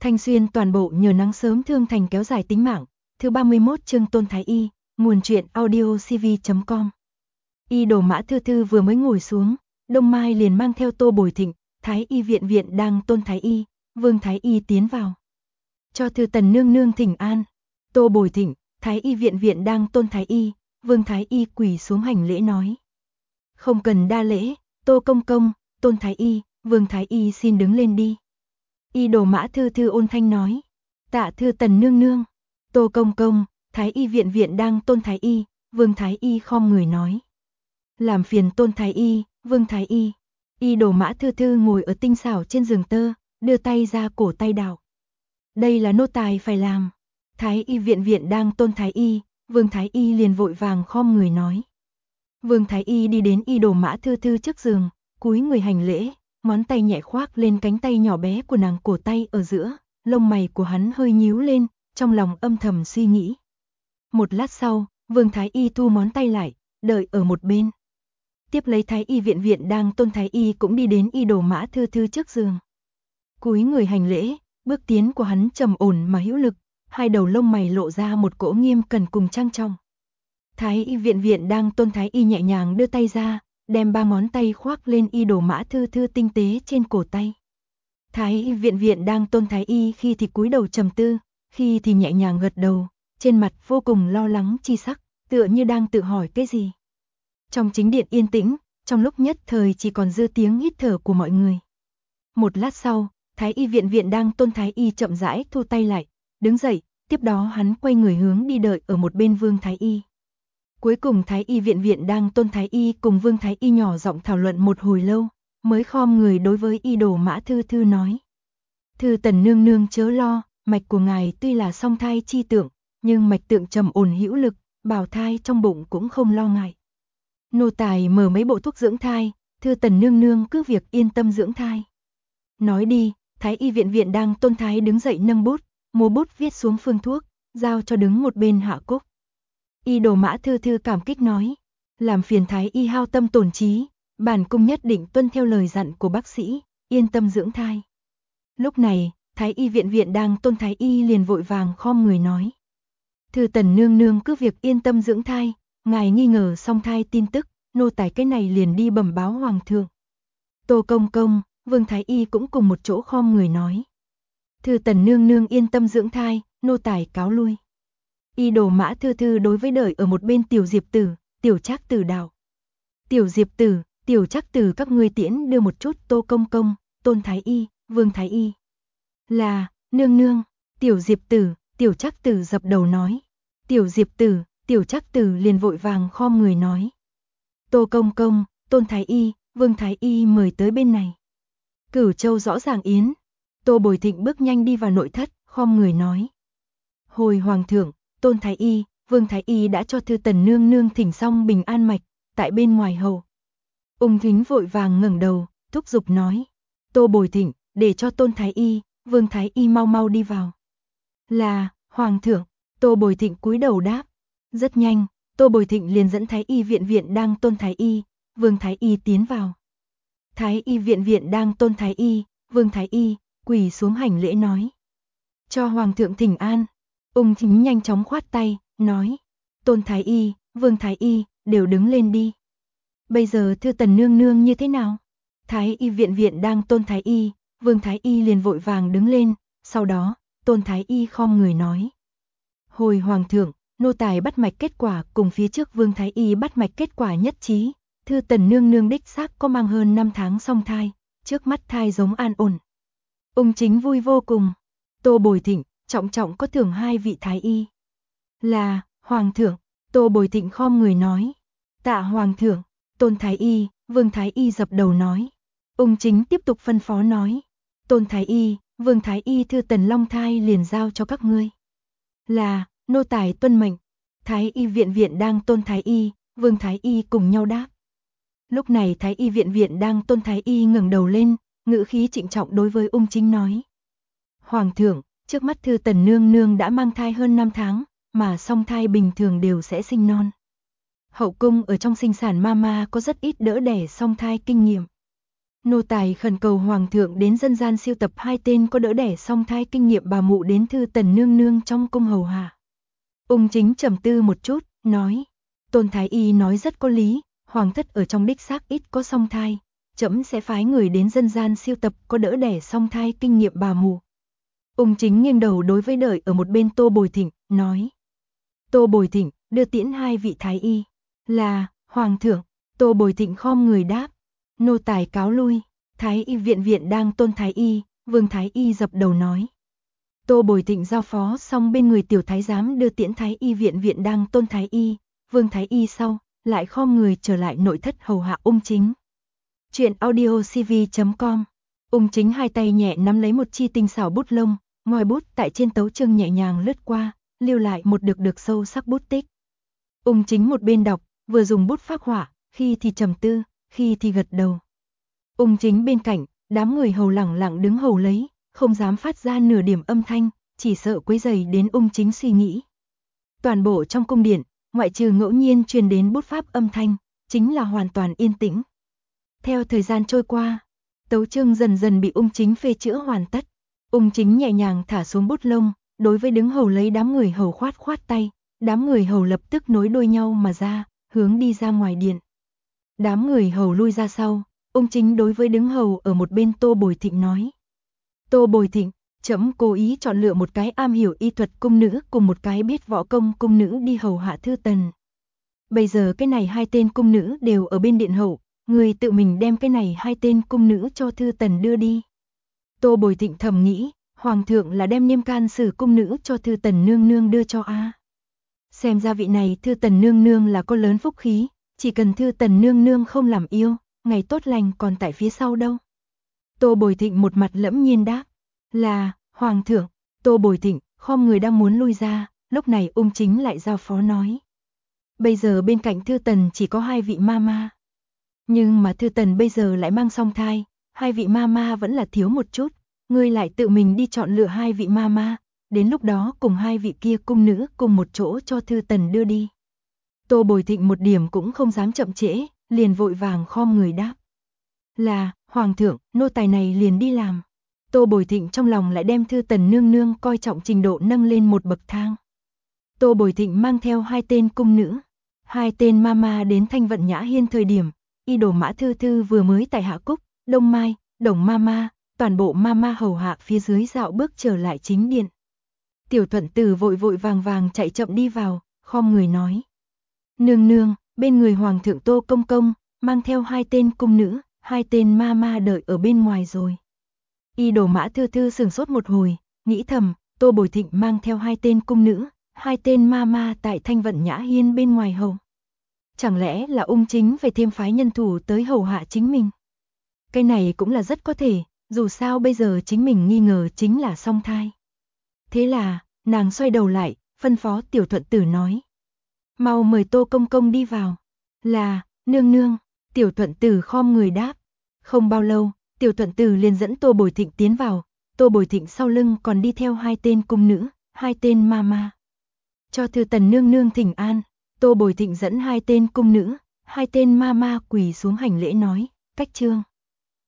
Thanh Xuyên toàn bộ nhờ nắng sớm thương thành kéo dài tính mạng. Thứ 31 chương Tôn Thái Y, nguồn truyện audiocv.com. Y Đồ Mã Thư Thư vừa mới ngồi xuống, Đông Mai liền mang theo Tô Bồi Thịnh, Thái Y viện viện đang Tôn Thái Y, Vương Thái Y tiến vào. Cho Thư Tần nương nương thỉnh an. Tô Bồi Thịnh, Thái Y viện viện đang Tôn Thái Y, Vương Thái Y quỳ xuống hành lễ nói. Không cần đa lễ, Tô công công, Tôn Thái Y, Vương Thái Y xin đứng lên đi. Y Đồ Mã Thư Thư ôn thanh nói. Tạ Thư Tần nương nương. Tô công công, Thái Y viện viện đang Tôn Thái Y, Vương Thái Y khom người nói. Làm phiền Tôn Thái Y, Vương Thái Y. Y Đồ Mã Thư Thư ngồi ở tinh xảo trên giường tơ, đưa tay ra cổ tay đạo. Đây là nô tài phải làm. Thái Y viện viện đang Tôn Thái Y, Vương Thái Y liền vội vàng khom người nói. Vương Thái Y đi đến Y Đồ Mã Thư Thư trước giường, cúi người hành lễ, ngón tay nhẹ khoác lên cánh tay nhỏ bé của nàng, cổ tay ở giữa, lông mày của hắn hơi nhíu lên, trong lòng âm thầm suy nghĩ. Một lát sau, Vương Thái Y thu ngón tay lại, đợi ở một bên. Tiếp lấy Thái Y viện viện đang Tôn Thái Y cũng đi đến Y Đồ Mã Thư Thư trước giường. Cúi người hành lễ, bước tiến của hắn trầm ổn mà hữu lực, hai đầu lông mày lộ ra một cỗ nghiêm cẩn cùng trang trọng. Thái Y viện viện đang Tôn Thái Y nhẹ nhàng đưa tay ra, đem ba ngón tay khoác lên Y Đồ Mã Thư Thư tinh tế trên cổ tay. Thái Y viện viện đang Tôn Thái Y khi thì cúi đầu trầm tư, khi thì nhẹ nhàng gật đầu, trên mặt vô cùng lo lắng chi sắc, tựa như đang tự hỏi cái gì. Trong chính điện yên tĩnh, trong lúc nhất thời chỉ còn dư tiếng hít thở của mọi người. Một lát sau, Thái Y viện viện đang Tôn Thái Y chậm rãi thu tay lại, đứng dậy, tiếp đó hắn quay người hướng đi đợi ở một bên Vương Thái Y. Cuối cùng Thái Y viện viện đang Tôn Thái Y cùng Vương Thái Y nhỏ giọng thảo luận một hồi lâu, mới khom người đối với Y Đồ Mã Thư Thư nói. Thư Tần nương nương chớ lo, mạch của ngài tuy là song thai chi tượng, nhưng mạch tượng trầm ổn hữu lực, bào thai trong bụng cũng không lo ngại. Nô tài mở mấy bộ thuốc dưỡng thai, Thư Tần nương nương cứ việc yên tâm dưỡng thai. Nói đi, Thái Y viện viện đang Tôn Thái đứng dậy nâng bút, mua bút viết xuống phương thuốc, giao cho đứng một bên Hạ Cúc. Y Đồ Mã Thư Thư cảm kích nói, làm phiền Thái Y hao tâm tổn trí, bản cung nhất định tuân theo lời dặn của bác sĩ, yên tâm dưỡng thai. Lúc này, Thái Y viện viện đang Tôn Thái Y liền vội vàng khom người nói. Thư Tần nương nương cứ việc yên tâm dưỡng thai, ngài nghi ngờ song thai tin tức, nô tài cái này liền đi bẩm báo hoàng thượng. Tô công công, Vương Thái Y cũng cùng một chỗ khom người nói. Thư Tần nương nương yên tâm dưỡng thai, nô tài cáo lui. Y Đồ Mã Thư Thư đối với đợi ở một bên Tiểu Diệp Tử, Tiểu Trác Tử đạo. Tiểu Diệp Tử, Tiểu Trác Tử các ngươi tiễn đưa một chút Tô công công, Tôn Thái Y, Vương Thái Y. Là, nương nương, Tiểu Diệp Tử, Tiểu Trác Tử dập đầu nói. Tiểu Diệp Tử, Tiểu Trác Tử liền vội vàng khom người nói. Tô công công, Tôn Thái Y, Vương Thái Y mời tới bên này. Cửu Châu rõ ràng yến. Tô Bồi Thịnh bước nhanh đi vào nội thất, khom người nói. Hồi hoàng thượng, Tôn Thái Y, Vương Thái Y đã cho Thư Tần nương nương thỉnh xong bình an mạch, tại bên ngoài hầu. Ung Thính vội vàng ngẩng đầu, thúc giục nói. Tô Bồi Thịnh, để cho Tôn Thái Y, Vương Thái Y mau mau đi vào. Là, hoàng thượng, Tô Bồi Thịnh cúi đầu đáp. Rất nhanh, Tô Bồi Thịnh liền dẫn Thái Y viện viện đang Tôn Thái Y, Vương Thái Y tiến vào. Thái Y viện viện đang Tôn Thái Y, Vương Thái Y, quỳ xuống hành lễ nói. Cho hoàng thượng thỉnh an. Ung Thính nhanh chóng khoát tay, nói. Tôn Thái Y, Vương Thái Y, đều đứng lên đi. Bây giờ Thư Tần nương nương như thế nào? Thái Y viện viện đang Tôn Thái Y, Vương Thái Y liền vội vàng đứng lên, sau đó, Tôn Thái Y khom người nói. Hồi hoàng thượng, nô tài bắt mạch kết quả cùng phía trước Vương Thái Y bắt mạch kết quả nhất trí. Thư Tần nương nương đích xác có mang hơn 5 tháng song thai, trước mắt thai giống an ổn. Ung Chính vui vô cùng. Tô Bồi Thịnh, trọng trọng có thưởng 2 vị Thái Y. Là, hoàng thượng, Tô Bồi Thịnh khom người nói. Tạ hoàng thượng, Tôn Thái Y, Vương Thái Y dập đầu nói. Ung Chính tiếp tục phân phó nói. Tôn Thái Y, Vương Thái Y Thư Tần long thai liền giao cho các ngươi. Là, nô tài tuân mệnh. Thái Y viện viện đang Tôn Thái Y, Vương Thái Y cùng nhau đáp. Lúc này Thái Y viện viện đang Tôn Thái Y ngẩng đầu lên, ngữ khí trịnh trọng đối với Ung Chính nói. Hoàng thượng, trước mắt Thư Tần nương nương đã mang thai hơn 5 tháng, mà song thai bình thường đều sẽ sinh non. Hậu cung ở trong sinh sản mama có rất ít đỡ đẻ song thai kinh nghiệm. Nô tài khẩn cầu hoàng thượng đến dân gian siêu tập 2 tên có đỡ đẻ song thai kinh nghiệm bà mụ đến Thư Tần nương nương trong cung hầu hạ. Ung Chính trầm tư một chút, nói, Tôn Thái Y nói rất có lý, hoàng thất ở trong đích xác ít có song thai, trẫm sẽ phái người đến dân gian siêu tập có đỡ đẻ song thai kinh nghiệm bà mụ. Ung Chính nghiêng đầu đối với đợi ở một bên Tô Bồi Thịnh, nói, Tô Bồi Thịnh, đưa tiễn 2 vị Thái Y. Là, hoàng thượng. Tô Bồi Thịnh khom người đáp, nô tài cáo lui. Thái Y viện đang Tôn Thái Y, Vương Thái Y dập đầu nói. Tô Bồi Thịnh giao phó xong bên người tiểu thái giám đưa tiễn Thái Y viện đang Tôn Thái Y, Vương Thái Y sau, lại khom người trở lại nội thất hầu hạ Ung Chính. Chuyện audio cv.com. Ung Chính 2 tay nhẹ nắm lấy một chi tinh xảo bút lông, ngòi bút tại trên tấu chương nhẹ nhàng lướt qua, lưu lại một được sâu sắc bút tích. Ung Chính một bên đọc, vừa dùng bút phác họa, khi thì trầm tư, khi thì gật đầu. Ung Chính bên cạnh, đám người hầu lẳng lặng đứng hầu lấy, không dám phát ra nửa điểm âm thanh, chỉ sợ quấy rầy đến Ung Chính suy nghĩ. Toàn bộ trong cung điện, ngoại trừ ngẫu nhiên truyền đến bút pháp âm thanh, chính là hoàn toàn yên tĩnh. Theo thời gian trôi qua, tấu chương dần dần bị Ung Chính phê chữa hoàn tất. Ung Chính nhẹ nhàng thả xuống bút lông, đối với đứng hầu lấy đám người hầu khoát khoát tay, đám người hầu lập tức nối đuôi nhau mà ra, hướng đi ra ngoài điện. Đám người hầu lui ra sau, Ung Chính đối với đứng hầu ở một bên Tô Bồi Thịnh nói. Tô Bồi Thịnh, trẫm cố ý chọn lựa một cái am hiểu y thuật cung nữ cùng một cái biết võ công cung nữ đi hầu hạ Thư Tần. Bây giờ cái này 2 tên cung nữ đều ở bên điện hậu, người tự mình đem cái này 2 tên cung nữ cho Thư Tần đưa đi. Tô Bồi Thịnh thầm nghĩ, hoàng thượng là đem Niêm Can Sử cung nữ cho Thư Tần nương nương đưa cho a. Xem ra vị này Thư Tần nương nương là có lớn phúc khí, chỉ cần Thư Tần nương nương không làm yêu, ngày tốt lành còn tại phía sau đâu. Tô Bồi Thịnh một mặt lẫm nhiên đáp, là, hoàng thượng. Tô Bồi Thịnh khom người đang muốn lui ra, lúc này Ung Chính lại giao phó nói. Bây giờ bên cạnh Thư Tần chỉ có 2 vị ma. Nhưng mà Thư Tần bây giờ lại mang song thai, 2 vị ma vẫn là thiếu một chút, ngươi lại tự mình đi chọn lựa 2 vị ma, đến lúc đó cùng 2 vị kia cung nữ cùng một chỗ cho Thư Tần đưa đi. Tô Bồi Thịnh một điểm cũng không dám chậm trễ, liền vội vàng khom người đáp. Là, hoàng thượng, nô tài này liền đi làm. Tô Bồi Thịnh trong lòng lại đem Thư Tần nương nương coi trọng trình độ nâng lên một bậc thang. Tô Bồi Thịnh mang theo 2 tên cung nữ, 2 tên ma đến Thanh Vận Nhã Hiên thời điểm, Y Đồ Mã Thư Thư vừa mới tại Hạ Cúc, Đông Mai, Đồng ma, toàn bộ ma hầu hạ phía dưới dạo bước trở lại chính điện. Tiểu Thuận Tử vội vàng chạy chậm đi vào, khom người nói. Nương nương, bên người hoàng thượng Tô Công Công, mang theo 2 tên cung nữ, 2 tên ma đợi ở bên ngoài rồi. Y Đồ Mã Thư Thư sửng sốt một hồi, nghĩ thầm, Tô Bồi Thịnh mang theo 2 tên cung nữ, 2 tên ma tại Thanh Vận Nhã Hiên bên ngoài hầu. Chẳng lẽ là Ung Chính phải thêm phái nhân thủ tới hầu hạ chính mình? Cái này cũng là rất có thể, dù sao bây giờ chính mình nghi ngờ chính là song thai. Thế là, nàng xoay đầu lại, phân phó Tiểu Thuận Tử nói. Mau mời Tô Công Công đi vào. Là, nương nương, Tiểu Thuận Tử khom người đáp. Không bao lâu, Tiểu Thuận Tử liền dẫn Tô Bồi Thịnh tiến vào, Tô Bồi Thịnh sau lưng còn đi theo 2 tên cung nữ, 2 tên ma. Cho Thư Tần nương nương thỉnh an, Tô Bồi Thịnh dẫn 2 tên cung nữ, 2 tên ma quỳ xuống hành lễ nói, cách trương.